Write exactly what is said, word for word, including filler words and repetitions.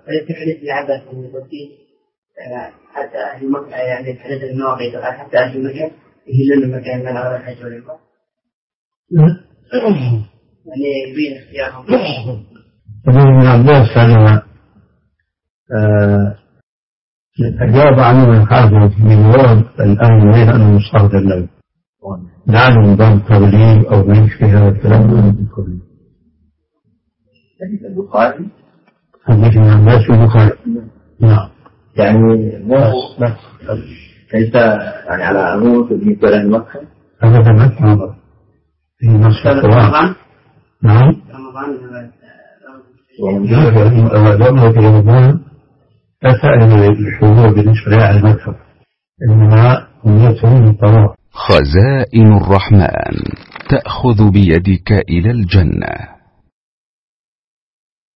وليس حديث العباس بن البطين حتى أهل مكة يعني الحديث المواقيت حتى أهل مكة يهلون مكان من على الحج والعمرة يعني يبين اختيارهم. ابن عباس هذا أجاب عنه الحافظ من ورد الآن غير أنه مستحضر له لعله نظام تغليب أو ما يشبه الكلام من الكل. حديث البخاري حديث ابن عباس في البخاري نعم يعني مو نفس ليس يعني على عمود بالنسبة لمكة هذا في مكة في نصف القرآن نعم ودوره في رمضان أسأل الحضور بالنسبة لأهل المذهب إنما نيتهم الطواف. خزائن الرحمن تأخذ بيدك إلى الجنة.